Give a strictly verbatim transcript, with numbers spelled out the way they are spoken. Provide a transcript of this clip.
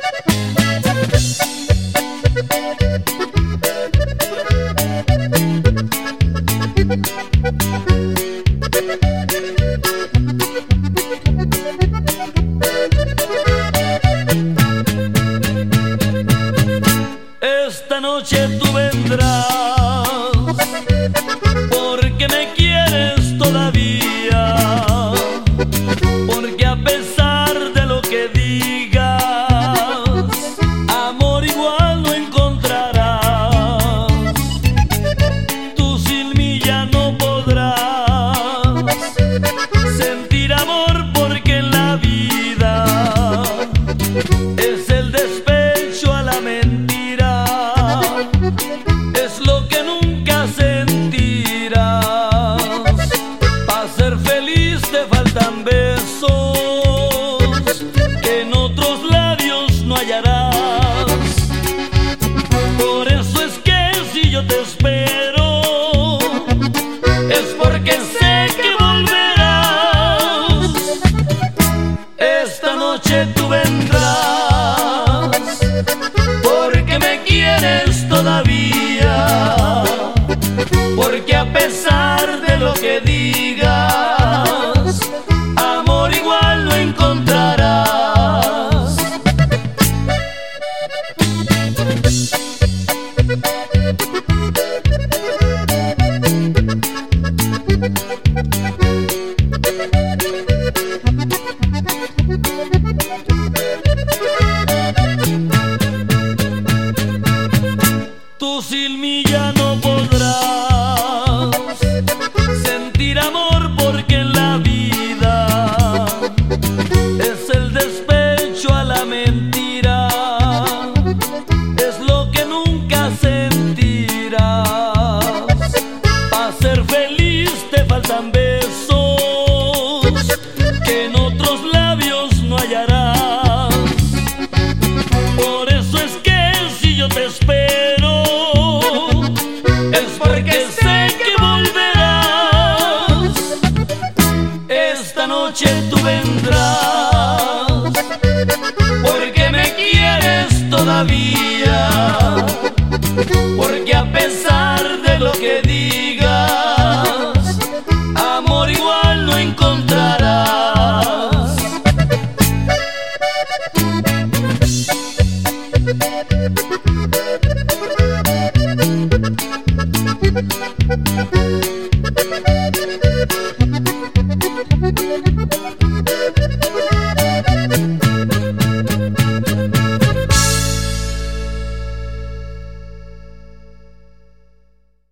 Esta noche tú vendrás porque me quieres todavía, porque a pesar de lo que digas, amor igual no encontrarás. Tú sin mí ya no podrás sentir amor, porque en la vida es el despecho a la mentira, es lo que nunca sentirás. Para ser feliz te faltan besos que en otros labios no hallarás. Por eso es que si yo te espero, es porque sé que volverás. Esta noche tú vendrás porque me quieres todavía, porque a pesar de lo que digas, amor igual no encontrarás. Tú sin mí ya no podrás sentir amor, porque en la vida es el despecho a la mentira, es lo que nunca sentirás. Para ser feliz te faltan besos que en otros labios no hallarás. Por eso es que si yo te espero, es porque sé que volverás. Esta noche tú vendrás porque me quieres todavía,